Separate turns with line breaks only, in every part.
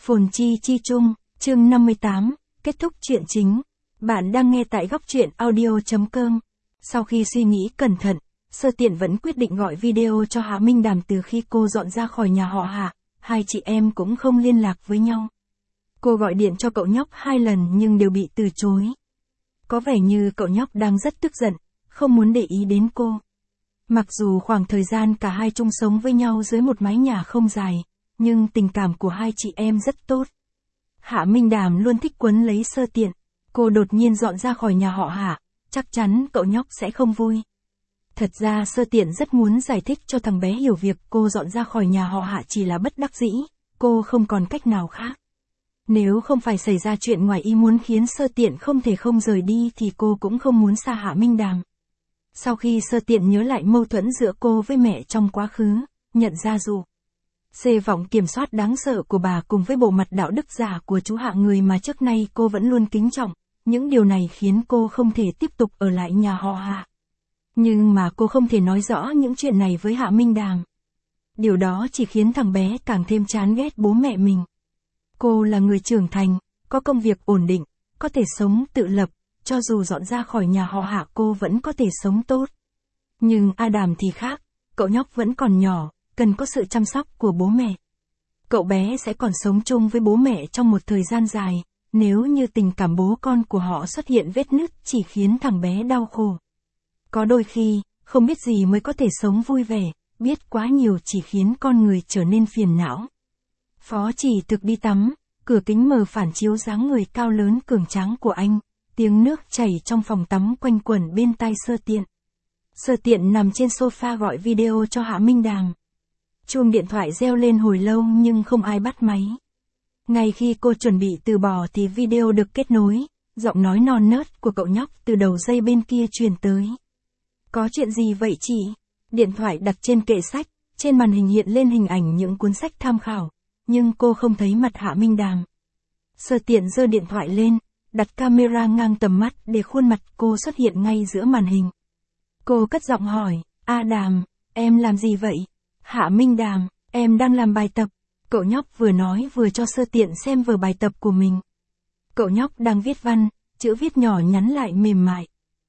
Phồn chi chi chung, chương 58, kết thúc chuyện chính. Bạn đang nghe tại góc truyện audio.com. Sau khi suy nghĩ cẩn thận, Sơ Tiện vẫn quyết định gọi video cho Hạ Minh Đàm. Từ khi cô dọn ra khỏi nhà họ Hạ, hai chị em cũng không liên lạc với nhau. Cô gọi điện cho cậu nhóc 2 lần nhưng đều bị từ chối. Có vẻ như cậu nhóc đang rất tức giận, không muốn để ý đến cô. Mặc dù khoảng thời gian cả hai chung sống với nhau dưới một mái nhà không dài, nhưng tình cảm của hai chị em rất tốt. Hạ Minh Đàm luôn thích quấn lấy Sơ Tiện. Cô đột nhiên dọn ra khỏi nhà họ Hạ, chắc chắn cậu nhóc sẽ không vui. Thật ra Sơ Tiện rất muốn giải thích cho thằng bé hiểu việc cô dọn ra khỏi nhà họ Hạ chỉ là bất đắc dĩ, cô không còn cách nào khác. Nếu không phải xảy ra chuyện ngoài ý muốn khiến Sơ Tiện không thể không rời đi thì cô cũng không muốn xa Hạ Minh Đàm. Sau khi Sơ Tiện nhớ lại mâu thuẫn giữa cô với mẹ trong quá khứ, nhận ra dù vọng kiểm soát đáng sợ của bà cùng với bộ mặt đạo đức giả của chú Hạ, người mà trước nay cô vẫn luôn kính trọng, những điều này khiến cô không thể tiếp tục ở lại nhà họ Hạ. Nhưng mà cô không thể nói rõ những chuyện này với Hạ Minh Đàm. Điều đó chỉ khiến thằng bé càng thêm chán ghét bố mẹ mình. Cô là người trưởng thành, có công việc ổn định, có thể sống tự lập, cho dù dọn ra khỏi nhà họ Hạ cô vẫn có thể sống tốt. Nhưng Adam thì khác, cậu nhóc vẫn còn nhỏ, cần có sự chăm sóc của bố mẹ. Cậu bé sẽ còn sống chung với bố mẹ trong một thời gian dài, nếu như tình cảm bố con của họ xuất hiện vết nứt chỉ khiến thằng bé đau khổ. Có đôi khi, không biết gì mới có thể sống vui vẻ, biết quá nhiều chỉ khiến con người trở nên phiền não. Phó Chỉ Thực đi tắm, cửa kính mờ phản chiếu dáng người cao lớn cường tráng của anh, tiếng nước chảy trong phòng tắm quanh quẩn bên tai Sơ Tiện. Sơ Tiện nằm trên sofa gọi video cho Hạ Minh Đàm. Chuông điện thoại reo lên hồi lâu nhưng không ai bắt máy. Ngay khi cô chuẩn bị từ bỏ thì video được kết nối, giọng nói non nớt của cậu nhóc từ đầu dây bên kia truyền tới. Có chuyện gì vậy chị? Điện thoại đặt trên kệ sách, trên màn hình hiện lên hình ảnh những cuốn sách tham khảo, nhưng cô không thấy mặt Hạ Minh Đàm. Sơ Tiện giơ điện thoại lên, đặt camera ngang tầm mắt để khuôn mặt cô xuất hiện ngay giữa màn hình. Cô cất giọng hỏi, Đàm, em làm gì vậy? Hạ Minh Đàm, em đang làm bài tập. Cậu nhóc vừa nói vừa cho Sơ Tiện xem vở bài tập của mình. Cậu nhóc đang viết văn, chữ viết nhỏ nhắn lại mềm mại.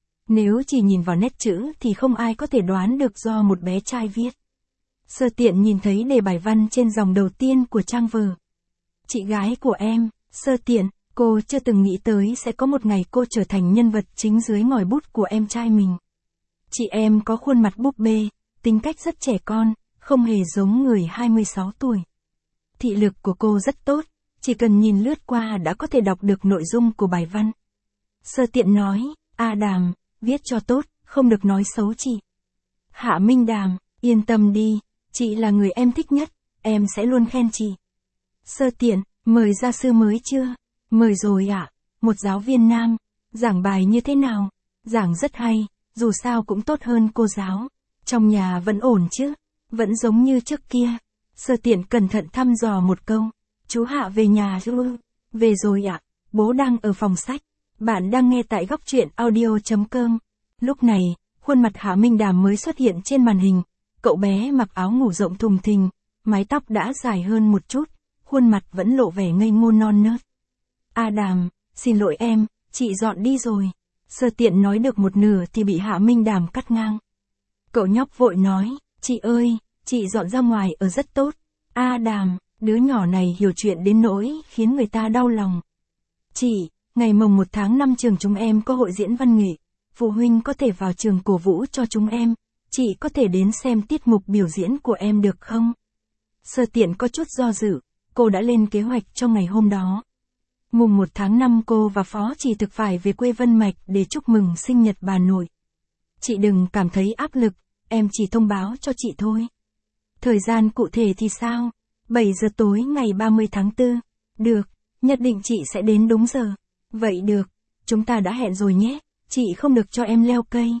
Nếu chỉ nhìn vào nét chữ thì không ai có thể đoán được do một bé trai viết. Sơ Tiện nhìn thấy đề bài văn trên dòng đầu tiên của trang vở. Chị gái của em, Sơ Tiện, cô chưa từng nghĩ tới sẽ có một ngày cô trở thành nhân vật chính dưới ngòi bút của em trai mình. Chị em có khuôn mặt búp bê, tính cách rất trẻ con, không hề giống người 26 tuổi. Thị lực của cô rất tốt, chỉ cần nhìn lướt qua đã có thể đọc được nội dung của bài văn. Sơ Tiện nói, Đàm, viết cho tốt, không được nói xấu chị. Hạ Minh Đàm, yên tâm đi, chị là người em thích nhất, em sẽ luôn khen chị. Sơ Tiện, mời gia sư mới chưa? Mời rồi ạ, một giáo viên nam, giảng bài như thế nào? Giảng rất hay, dù sao cũng tốt hơn cô giáo. Trong nhà vẫn ổn chứ? Vẫn giống như trước kia. Sơ Tiện cẩn thận thăm dò một câu. Chú Hạ về nhà chưa? Về rồi ạ, bố đang ở phòng sách. Bạn đang nghe tại góc truyện audio.com. Lúc này, khuôn mặt Hạ Minh Đàm mới xuất hiện trên màn hình. Cậu bé mặc áo ngủ rộng thùng thình, mái tóc đã dài hơn một chút, khuôn mặt vẫn lộ vẻ ngây ngô non nớt. Đàm, xin lỗi em, chị dọn đi rồi. Sơ Tiện nói được một nửa thì bị Hạ Minh Đàm cắt ngang. Cậu nhóc vội nói, chị ơi, chị dọn ra ngoài ở rất tốt. Đàm, đứa nhỏ này hiểu chuyện đến nỗi khiến người ta đau lòng. Chị, ngày mồng 1 tháng 5 trường chúng em có hội diễn văn nghệ. Phụ huynh có thể vào trường cổ vũ cho chúng em. Chị có thể đến xem tiết mục biểu diễn của em được không? Sơ Tiện có chút do dự, cô đã lên kế hoạch cho ngày hôm đó. Mùng 1 tháng 5 cô và Phó Chỉ Thực phải về quê Vân Mạch để chúc mừng sinh nhật bà nội. Chị đừng cảm thấy áp lực, em chỉ thông báo cho chị thôi. Thời gian cụ thể thì sao? 7 giờ tối ngày 30 tháng 4. Được, nhất định chị sẽ đến đúng giờ. Vậy được, chúng ta đã hẹn rồi nhé, chị không được cho em leo cây.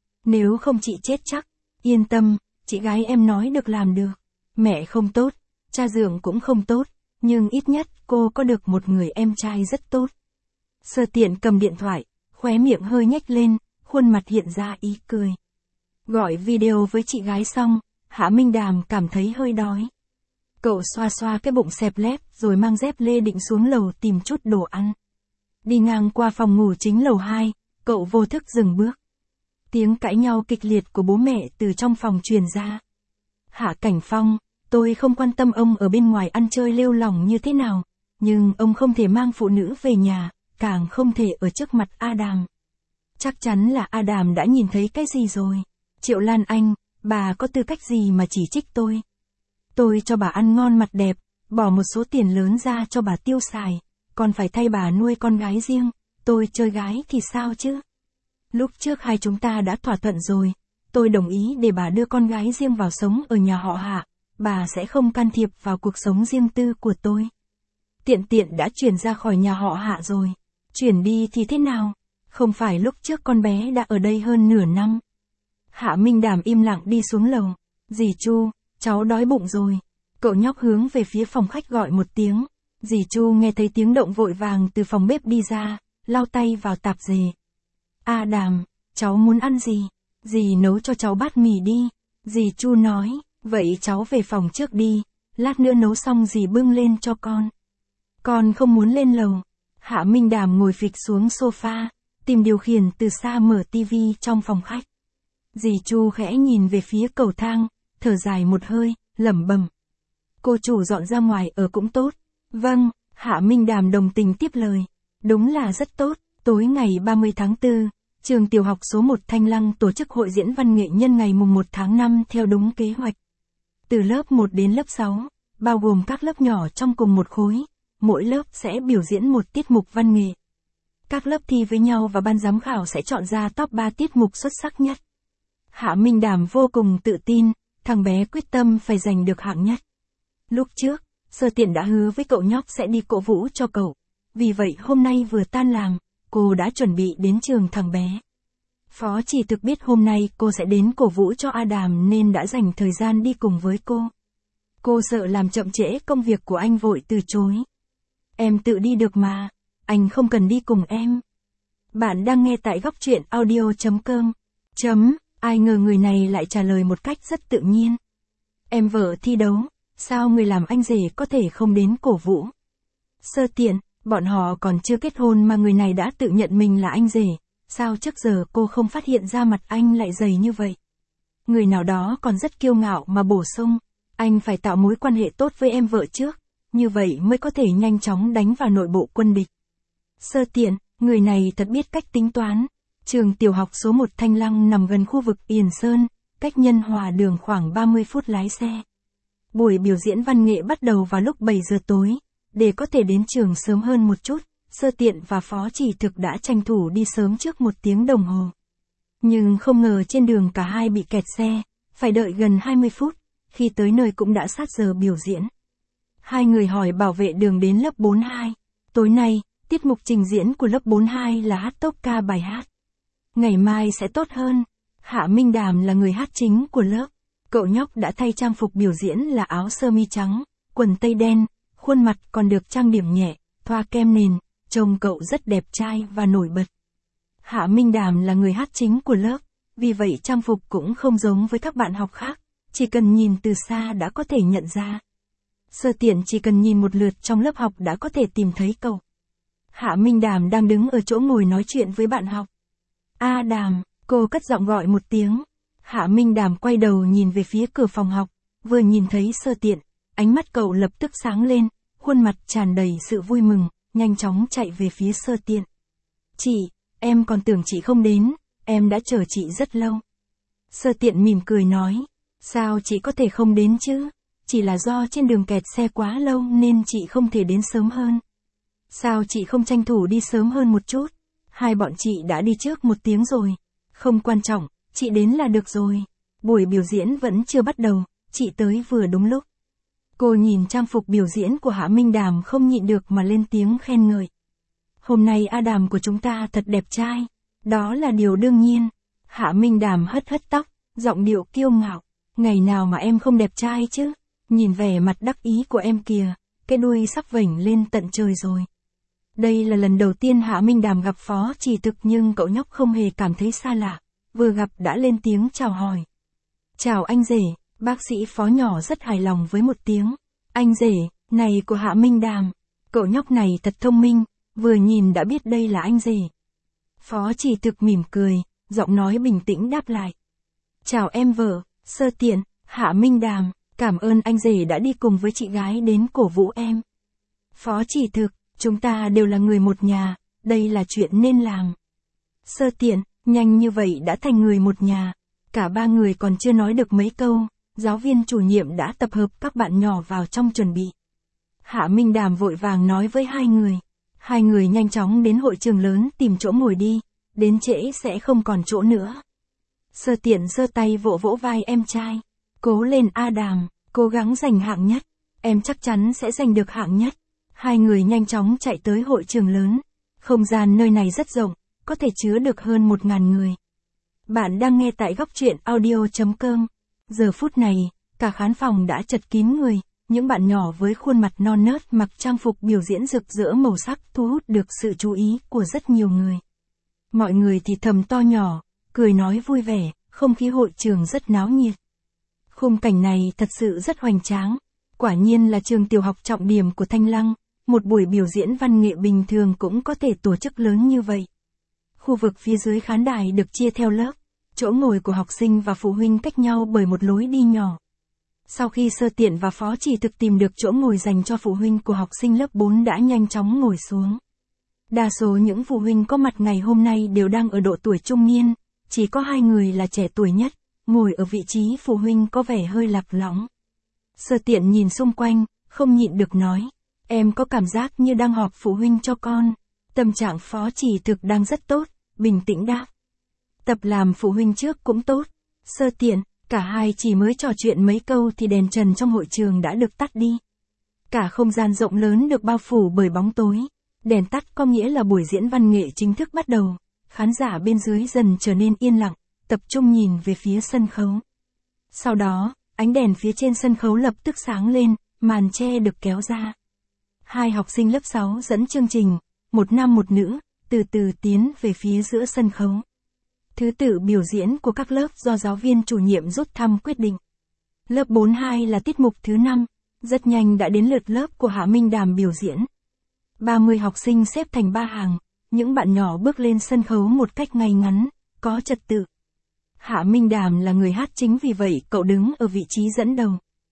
Nếu không chị chết chắc. Yên tâm, chị gái em nói được làm được. Mẹ không tốt, cha dượng cũng không tốt, nhưng ít nhất cô có được một người em trai rất tốt. Sơ Tiện cầm điện thoại, khóe miệng hơi nhếch lên, khuôn mặt hiện ra ý cười. Gọi video với chị gái xong, Hạ Minh Đàm cảm thấy hơi đói. Cậu xoa xoa cái bụng xẹp lép rồi mang dép lê định xuống lầu tìm chút đồ ăn. Đi ngang qua phòng ngủ chính lầu 2, cậu vô thức dừng bước. Tiếng cãi nhau kịch liệt của bố mẹ từ trong phòng truyền ra. Hạ Cảnh Phong, tôi không quan tâm ông ở bên ngoài ăn chơi lêu lỏng như thế nào, nhưng ông không thể mang phụ nữ về nhà, càng không thể ở trước mặt Adam. Chắc chắn là Adam đã nhìn thấy cái gì rồi. Triệu Lan Anh, bà có tư cách gì mà chỉ trích tôi? Tôi cho bà ăn ngon mặc đẹp, bỏ một số tiền lớn ra cho bà tiêu xài, còn phải thay bà nuôi con gái riêng, tôi chơi gái thì sao chứ? Lúc trước hai chúng ta đã thỏa thuận rồi, tôi đồng ý để bà đưa con gái riêng vào sống ở nhà họ Hạ, bà sẽ không can thiệp vào cuộc sống riêng tư của tôi. Tiện tiện đã chuyển ra khỏi nhà họ Hạ rồi, chuyển đi thì thế nào? Không phải lúc trước con bé đã ở đây hơn nửa năm. Hạ Minh Đàm im lặng đi xuống lầu. Dì Chu, cháu đói bụng rồi. Cậu nhóc hướng về phía phòng khách gọi một tiếng. Dì Chu nghe thấy tiếng động vội vàng từ phòng bếp đi ra, lau tay vào tạp dề. Đàm, cháu muốn ăn gì? Dì nấu cho cháu bát mì đi. Dì Chu nói, vậy cháu về phòng trước đi, lát nữa nấu xong dì bưng lên cho con. Con không muốn lên lầu. Hạ Minh Đàm ngồi phịch xuống sofa, tìm điều khiển từ xa mở tivi trong phòng khách. Dì Chu khẽ nhìn về phía cầu thang, thở dài một hơi, lẩm bẩm. Cô chủ dọn ra ngoài ở cũng tốt. Vâng, Hạ Minh Đàm đồng tình tiếp lời. Đúng là rất tốt. Tối ngày 30 tháng 4, trường tiểu học số 1 Thanh Lăng tổ chức hội diễn văn nghệ nhân ngày mùng 1 tháng 5 theo đúng kế hoạch. Từ lớp 1 đến lớp 6, bao gồm các lớp nhỏ trong cùng một khối, mỗi lớp sẽ biểu diễn một tiết mục văn nghệ. Các lớp thi với nhau và ban giám khảo sẽ chọn ra top 3 tiết mục xuất sắc nhất. Hạ Minh Đàm vô cùng tự tin, thằng bé quyết tâm phải giành được hạng nhất. Lúc trước, Sơ Tiện đã hứa với cậu nhóc sẽ đi cổ vũ cho cậu. Vì vậy hôm nay vừa tan làm, cô đã chuẩn bị đến trường thằng bé. Phó Chỉ Thực biết hôm nay cô sẽ đến cổ vũ cho Adam nên đã dành thời gian đi cùng với cô. Cô sợ làm chậm trễ công việc của anh vội từ chối. Em tự đi được mà, anh không cần đi cùng em. Bạn đang nghe tại góc truyện audio.com. Ai ngờ người này lại trả lời một cách rất tự nhiên. Em vợ thi đấu, sao người làm anh rể có thể không đến cổ vũ? Sơ Tiện, bọn họ còn chưa kết hôn mà người này đã tự nhận mình là anh rể, sao trước giờ cô không phát hiện ra mặt anh lại dày như vậy? Người nào đó còn rất kiêu ngạo mà bổ sung, anh phải tạo mối quan hệ tốt với em vợ trước, như vậy mới có thể nhanh chóng đánh vào nội bộ quân địch. Sơ Tiện, người này thật biết cách tính toán. Trường tiểu học số 1 Thanh Lăng nằm gần khu vực Yển Sơn, cách Nhân Hòa đường khoảng 30 phút lái xe. Buổi biểu diễn văn nghệ bắt đầu vào lúc 7 giờ tối. Để có thể đến trường sớm hơn một chút, Sơ Tiện và Phó Chỉ Thực đã tranh thủ đi sớm trước 1 tiếng đồng hồ. Nhưng không ngờ trên đường cả hai bị kẹt xe, phải đợi gần 20 phút, khi tới nơi cũng đã sát giờ biểu diễn. Hai người hỏi bảo vệ đường đến lớp 42. Tối nay, tiết mục trình diễn của lớp 42 là hát tốp ca bài hát. Ngày mai sẽ tốt hơn. Hạ Minh Đàm là người hát chính của lớp. Cậu nhóc đã thay trang phục biểu diễn là áo sơ mi trắng, quần tây đen, khuôn mặt còn được trang điểm nhẹ, thoa kem nền, trông cậu rất đẹp trai và nổi bật. Hạ Minh Đàm là người hát chính của lớp, vì vậy trang phục cũng không giống với các bạn học khác, chỉ cần nhìn từ xa đã có thể nhận ra. Sơ Tiện chỉ cần nhìn một lượt trong lớp học đã có thể tìm thấy cậu. Hạ Minh Đàm đang đứng ở chỗ ngồi nói chuyện với bạn học. Đàm, cô cất giọng gọi một tiếng. Hạ Minh Đàm quay đầu nhìn về phía cửa phòng học, vừa nhìn thấy Sơ Tiện, ánh mắt cậu lập tức sáng lên, khuôn mặt tràn đầy sự vui mừng, nhanh chóng chạy về phía Sơ Tiện. Chị, em còn tưởng chị không đến, em đã chờ chị rất lâu. Sơ Tiện mỉm cười nói, sao chị có thể không đến chứ? Chỉ là do trên đường kẹt xe quá lâu nên chị không thể đến sớm hơn. Sao chị không tranh thủ đi sớm hơn một chút? Hai bọn chị đã đi trước 1 tiếng rồi. Không quan trọng, chị đến là được rồi. Buổi biểu diễn vẫn chưa bắt đầu, chị tới vừa đúng lúc. Cô nhìn trang phục biểu diễn của Hạ Minh Đàm không nhịn được mà lên tiếng khen ngợi. Hôm nay Adam của chúng ta thật đẹp trai. Đó là điều đương nhiên. Hạ Minh Đàm hất hất tóc, giọng điệu kiêu ngạo. Ngày nào mà em không đẹp trai chứ? Nhìn vẻ mặt đắc ý của em kìa, cái đuôi sắp vểnh lên tận trời rồi. Đây là lần đầu tiên Hạ Minh Đàm gặp Phó Chỉ Thực nhưng cậu nhóc không hề cảm thấy xa lạ, vừa gặp đã lên tiếng chào hỏi. Chào anh rể, bác sĩ Phó nhỏ rất hài lòng với một tiếng. Anh rể, này của Hạ Minh Đàm. Cậu nhóc này thật thông minh, vừa nhìn đã biết đây là anh rể. Phó Chỉ Thực mỉm cười, giọng nói bình tĩnh đáp lại. Chào em vợ, Sơ Tiện, Hạ Minh Đàm, cảm ơn anh rể đã đi cùng với chị gái đến cổ vũ em. Phó Chỉ Thực, chúng ta đều là người một nhà, đây là chuyện nên làm. Sơ Tiện, nhanh như vậy đã thành người một nhà. Cả ba người còn chưa nói được mấy câu, giáo viên chủ nhiệm đã tập hợp các bạn nhỏ vào trong chuẩn bị. Hạ Minh Đàm vội vàng nói với hai người. Hai người nhanh chóng đến hội trường lớn tìm chỗ ngồi đi, đến trễ sẽ không còn chỗ nữa. Sơ Tiện giơ tay vỗ vỗ vai em trai. Cố lên A Đàm, cố gắng giành hạng nhất, em chắc chắn sẽ giành được hạng nhất. Hai người nhanh chóng chạy tới hội trường lớn. Không gian nơi này rất rộng, có thể chứa được hơn 1000 người. Bạn đang nghe tại góc truyện audio.com. Giờ phút này, cả khán phòng đã chật kín người, những bạn nhỏ với khuôn mặt non nớt mặc trang phục biểu diễn rực rỡ màu sắc thu hút được sự chú ý của rất nhiều người. Mọi người thì thầm to nhỏ, cười nói vui vẻ, không khí hội trường rất náo nhiệt. Khung cảnh này thật sự rất hoành tráng, quả nhiên là trường tiểu học trọng điểm của Thanh Lăng, một buổi biểu diễn văn nghệ bình thường cũng có thể tổ chức lớn như vậy. Khu vực phía dưới khán đài được chia theo lớp, chỗ ngồi của học sinh và phụ huynh cách nhau bởi một lối đi nhỏ. Sau khi Sơ Tiện và Phó Chỉ Thực tìm được chỗ ngồi dành cho phụ huynh của học sinh lớp 4 đã nhanh chóng ngồi xuống. Đa số những phụ huynh có mặt ngày hôm nay đều đang ở độ tuổi trung niên, chỉ có 2 người là trẻ tuổi nhất, ngồi ở vị trí phụ huynh có vẻ hơi lạc lõng. Sơ Tiện nhìn xung quanh, không nhịn được nói, em có cảm giác như đang họp phụ huynh cho con. Tâm trạng Phó Chỉ Thực đang rất tốt, bình tĩnh đáp. Tập làm phụ huynh trước cũng tốt. Sơ Tiện, cả hai chỉ mới trò chuyện mấy câu thì đèn trần trong hội trường đã được tắt đi. Cả không gian rộng lớn được bao phủ bởi bóng tối. Đèn tắt có nghĩa là buổi diễn văn nghệ chính thức bắt đầu. Khán giả bên dưới dần trở nên yên lặng, tập trung nhìn về phía sân khấu. Sau đó, ánh đèn phía trên sân khấu lập tức sáng lên, màn che được kéo ra. Hai học sinh lớp 6 dẫn chương trình, một nam một nữ, từ từ tiến về phía giữa sân khấu. Thứ tự biểu diễn của các lớp do giáo viên chủ nhiệm rút thăm quyết định. Lớp 42 là tiết mục thứ 5, rất nhanh đã đến lượt lớp của Hạ Minh Đàm biểu diễn. 30 học sinh xếp thành 3 hàng, những bạn nhỏ bước lên sân khấu một cách ngay ngắn, có trật tự. Hạ Minh Đàm là người hát chính vì vậy cậu đứng ở vị trí dẫn đầu.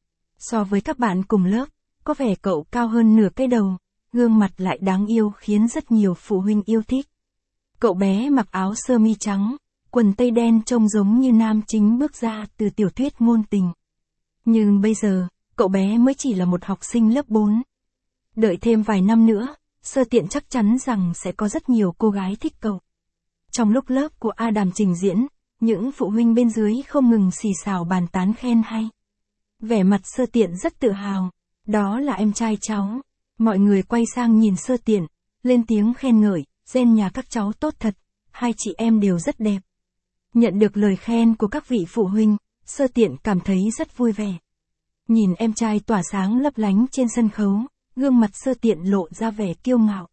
So với các bạn cùng lớp, có vẻ cậu cao hơn nửa cái đầu, gương mặt lại đáng yêu khiến rất nhiều phụ huynh yêu thích. Cậu bé mặc áo sơ mi trắng, quần tây đen trông giống như nam chính bước ra từ tiểu thuyết ngôn tình. Nhưng bây giờ, cậu bé mới chỉ là một học sinh lớp 4. Đợi thêm vài năm nữa, Sơ Tiện chắc chắn rằng sẽ có rất nhiều cô gái thích cậu. Trong lúc lớp của A Đàm trình diễn, những phụ huynh bên dưới không ngừng xì xào bàn tán khen hay. Vẻ mặt Sơ Tiện rất tự hào, đó là em trai cháu. Mọi người quay sang nhìn Sơ Tiện, lên tiếng khen ngợi, gen nhà các cháu tốt thật, hai chị em đều rất đẹp. Nhận được lời khen của các vị phụ huynh, Sơ Tiện cảm thấy rất vui vẻ. Nhìn em trai tỏa sáng lấp lánh trên sân khấu, gương mặt Sơ Tiện lộ ra vẻ kiêu ngạo.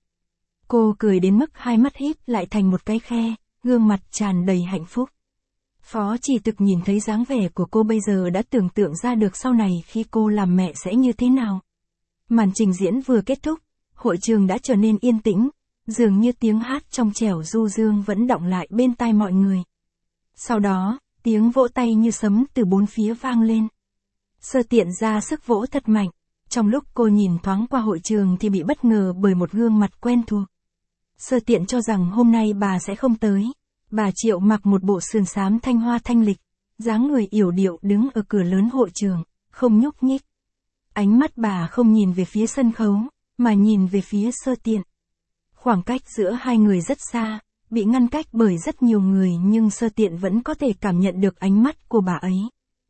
Cô cười đến mức hai mắt híp lại thành một cái khe, gương mặt tràn đầy hạnh phúc. Phó Chỉ Thực nhìn thấy dáng vẻ của cô bây giờ đã tưởng tượng ra được sau này khi cô làm mẹ sẽ như thế nào. Màn trình diễn vừa kết thúc, hội trường đã trở nên yên tĩnh, dường như tiếng hát trong trẻo du dương vẫn đọng lại bên tai mọi người. Sau đó, tiếng vỗ tay như sấm từ bốn phía vang lên. Sơ Tiện ra sức vỗ thật mạnh. Trong lúc cô nhìn thoáng qua hội trường thì bị bất ngờ bởi một gương mặt quen thuộc. Sơ Tiện cho rằng hôm nay bà sẽ không tới. Bà Triệu mặc một bộ sườn xám thanh hoa thanh lịch, dáng người yểu điệu đứng ở cửa lớn hội trường, không nhúc nhích. Ánh mắt bà không nhìn về phía sân khấu, mà nhìn về phía Sơ Tiện. Khoảng cách giữa hai người rất xa, bị ngăn cách bởi rất nhiều người nhưng Sơ Tiện vẫn có thể cảm nhận được ánh mắt của bà ấy.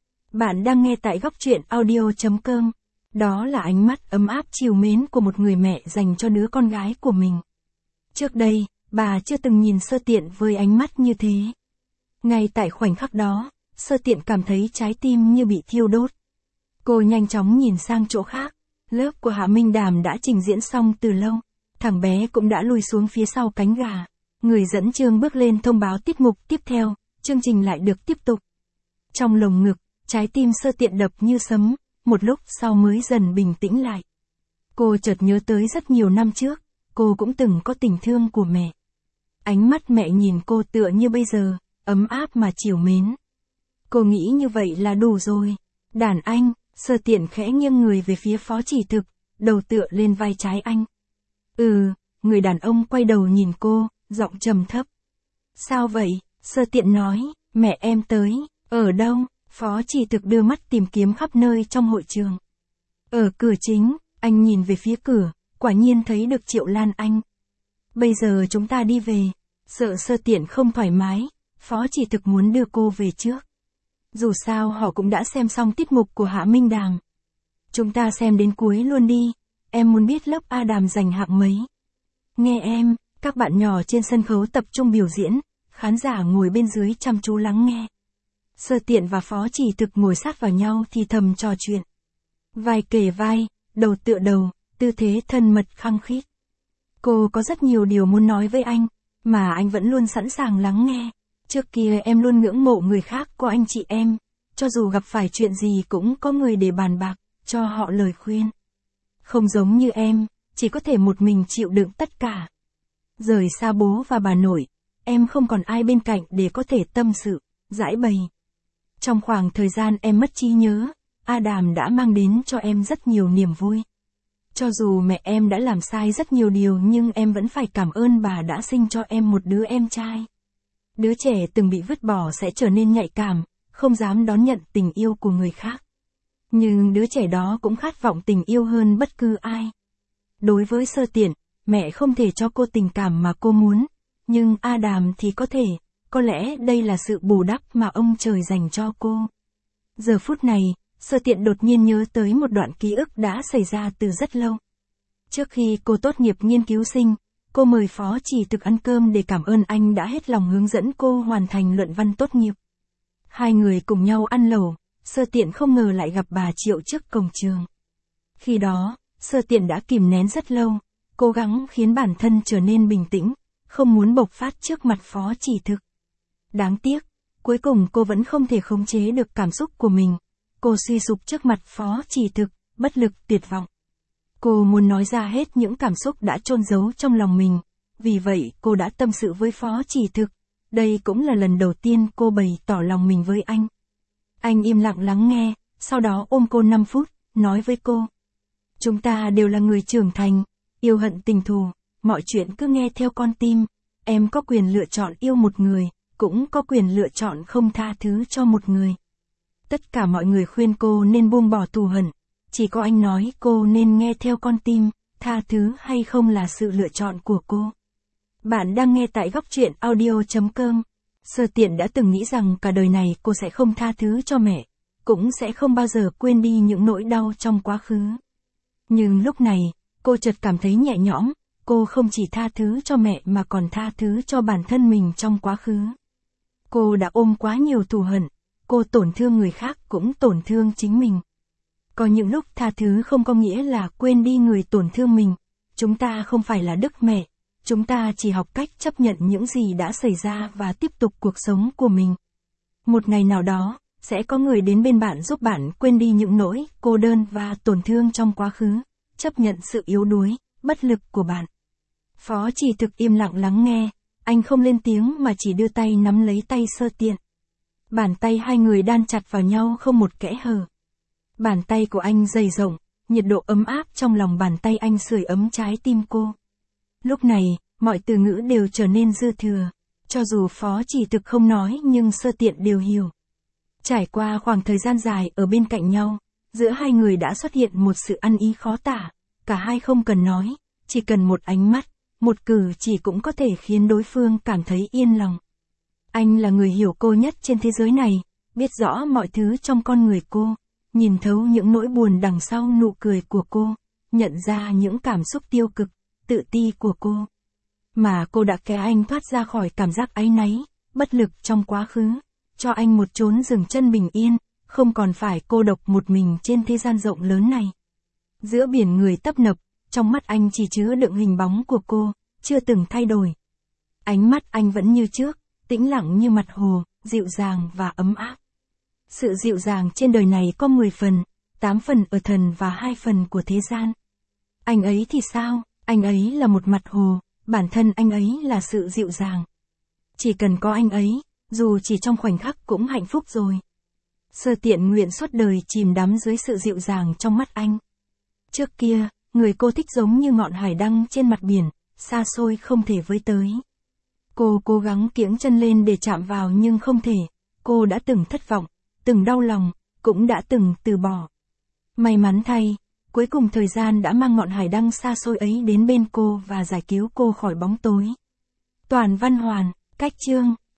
Bạn đang nghe tại góc truyện audio.com. Đó là ánh mắt ấm áp trìu mến của một người mẹ dành cho đứa con gái của mình. Trước đây, bà chưa từng nhìn Sơ Tiện với ánh mắt như thế. Ngay tại khoảnh khắc đó, Sơ Tiện cảm thấy trái tim như bị thiêu đốt. Cô nhanh chóng nhìn sang chỗ khác, lớp của Hạ Minh Đàm đã trình diễn xong từ lâu. Thằng bé cũng đã lùi xuống phía sau cánh gà. Người dẫn chương bước lên thông báo tiết mục tiếp theo, chương trình lại được tiếp tục. Trong lồng ngực, trái tim Sơ Tiện đập như sấm, một lúc sau mới dần bình tĩnh lại. Cô chợt nhớ tới rất nhiều năm trước, cô cũng từng có tình thương của mẹ. Ánh mắt mẹ nhìn cô tựa như bây giờ, ấm áp mà trìu mến. Cô nghĩ như vậy là đủ rồi. Đàn anh, Sơ Tiện khẽ nghiêng người về phía Phó Chỉ Thực, đầu tựa lên vai trái anh. Người đàn ông quay đầu nhìn cô, giọng trầm thấp. Sao vậy? Sơ Tiện nói, mẹ em tới. Ở đâu? Phó Chỉ Thực đưa mắt tìm kiếm khắp nơi trong hội trường. Ở cửa chính, anh nhìn về phía cửa, quả nhiên thấy được Triệu Lan Anh. Bây giờ chúng ta đi về. Sợ Sơ Tiện không thoải mái, Phó Chỉ Thực muốn đưa cô về trước. Dù sao họ cũng đã xem xong tiết mục của Hạ Minh Đàm. Chúng ta xem đến cuối luôn đi, em muốn biết lớp A Đàm giành hạng mấy. Nghe em, các bạn nhỏ trên sân khấu tập trung biểu diễn, khán giả ngồi bên dưới chăm chú lắng nghe. Sơ Tiện và Phó Chỉ Thực ngồi sát vào nhau thì thầm trò chuyện. Vai kề vai, đầu tựa đầu, tư thế thân mật khăng khít. Cô có rất nhiều điều muốn nói với anh, mà anh vẫn luôn sẵn sàng lắng nghe. Trước kia em luôn ngưỡng mộ người khác của anh chị em, cho dù gặp phải chuyện gì cũng có người để bàn bạc, cho họ lời khuyên. Không giống như em, chỉ có thể một mình chịu đựng tất cả. Rời xa bố và bà nội, em không còn ai bên cạnh để có thể tâm sự, giải bày. Trong khoảng thời gian em mất trí nhớ, A Đàm đã mang đến cho em rất nhiều niềm vui. Cho dù mẹ em đã làm sai rất nhiều điều nhưng em vẫn phải cảm ơn bà đã sinh cho em một đứa em trai. Đứa trẻ từng bị vứt bỏ sẽ trở nên nhạy cảm, không dám đón nhận tình yêu của người khác. Nhưng đứa trẻ đó cũng khát vọng tình yêu hơn bất cứ ai. Đối với Sơ Tiện, mẹ không thể cho cô tình cảm mà cô muốn, nhưng A Đàm thì có lẽ đây là sự bù đắp mà ông trời dành cho cô. Giờ phút này, Sơ Tiện đột nhiên nhớ tới một đoạn ký ức đã xảy ra từ rất lâu. Trước khi cô tốt nghiệp nghiên cứu sinh, cô mời Phó Chỉ Thực ăn cơm để cảm ơn anh đã hết lòng hướng dẫn cô hoàn thành luận văn tốt nghiệp. Hai người cùng nhau ăn lẩu, Sơ Tiện không ngờ lại gặp bà Triệu trước cổng trường. Khi đó, Sơ Tiện đã kìm nén rất lâu, cố gắng khiến bản thân trở nên bình tĩnh, không muốn bộc phát trước mặt Phó Chỉ Thực. Đáng tiếc, cuối cùng cô vẫn không thể khống chế được cảm xúc của mình. Cô suy sụp trước mặt Phó Chỉ Thực, bất lực tuyệt vọng. Cô muốn nói ra hết những cảm xúc đã chôn giấu trong lòng mình, vì vậy cô đã tâm sự với Phó Chỉ Thực. Đây cũng là lần đầu tiên cô bày tỏ lòng mình với anh. Anh im lặng lắng nghe, sau đó ôm cô 5 phút, nói với cô. Chúng ta đều là người trưởng thành, yêu hận tình thù, mọi chuyện cứ nghe theo con tim. Em có quyền lựa chọn yêu một người, cũng có quyền lựa chọn không tha thứ cho một người. Tất cả mọi người khuyên cô nên buông bỏ thù hận, chỉ có anh nói cô nên nghe theo con tim, tha thứ hay không là sự lựa chọn của cô. Bạn đang nghe tại góc truyện audio.com. Sơ Tiện đã từng nghĩ rằng cả đời này cô sẽ không tha thứ cho mẹ, cũng sẽ không bao giờ quên đi những nỗi đau trong quá khứ. Nhưng lúc này, cô chợt cảm thấy nhẹ nhõm, cô không chỉ tha thứ cho mẹ mà còn tha thứ cho bản thân mình trong quá khứ. Cô đã ôm quá nhiều thù hận, cô tổn thương người khác cũng tổn thương chính mình. Có những lúc tha thứ không có nghĩa là quên đi người tổn thương mình. Chúng ta không phải là Đức Mẹ, chúng ta chỉ học cách chấp nhận những gì đã xảy ra và tiếp tục cuộc sống của mình. Một ngày nào đó, sẽ có người đến bên bạn giúp bạn quên đi những nỗi cô đơn và tổn thương trong quá khứ, chấp nhận sự yếu đuối, bất lực của bạn. Phó Chỉ Thực im lặng lắng nghe, anh không lên tiếng mà chỉ đưa tay nắm lấy tay Sơ Tiện. Bàn tay hai người đan chặt vào nhau không một kẽ hở. Bàn tay của anh dày rộng, nhiệt độ ấm áp trong lòng bàn tay anh sưởi ấm trái tim cô. Lúc này, mọi từ ngữ đều trở nên dư thừa. Cho dù Phó Chỉ Thực không nói nhưng Sơ Tiện đều hiểu. Trải qua khoảng thời gian dài ở bên cạnh nhau, giữa hai người đã xuất hiện một sự ăn ý khó tả. Cả hai không cần nói, chỉ cần một ánh mắt, một cử chỉ cũng có thể khiến đối phương cảm thấy yên lòng. Anh là người hiểu cô nhất trên thế giới này, biết rõ mọi thứ trong con người cô, nhìn thấu những nỗi buồn đằng sau nụ cười của cô, nhận ra những cảm xúc tiêu cực, tự ti của cô. Mà cô đã kéo anh thoát ra khỏi cảm giác áy náy, bất lực trong quá khứ, cho anh một chốn dừng chân bình yên, không còn phải cô độc một mình trên thế gian rộng lớn này. Giữa biển người tấp nập, trong mắt anh chỉ chứa đựng hình bóng của cô, chưa từng thay đổi. Ánh mắt anh vẫn như trước, tĩnh lặng như mặt hồ, dịu dàng và ấm áp. Sự dịu dàng trên đời này có 10 phần, 8 phần ở thần và 2 phần của thế gian. Anh ấy thì sao? Anh ấy là một mặt hồ, bản thân anh ấy là sự dịu dàng. Chỉ cần có anh ấy, dù chỉ trong khoảnh khắc cũng hạnh phúc rồi. Sơ Tiện nguyện suốt đời chìm đắm dưới sự dịu dàng trong mắt anh. Trước kia, người cô thích giống như ngọn hải đăng trên mặt biển, xa xôi không thể với tới. Cô cố gắng kiễng chân lên để chạm vào nhưng không thể. Cô đã từng thất vọng, từng đau lòng, cũng đã từng từ bỏ. May mắn thay, cuối cùng thời gian đã mang ngọn hải đăng xa xôi ấy đến bên cô và giải cứu cô khỏi bóng tối. Toàn Văn Hoàn, Cách Chương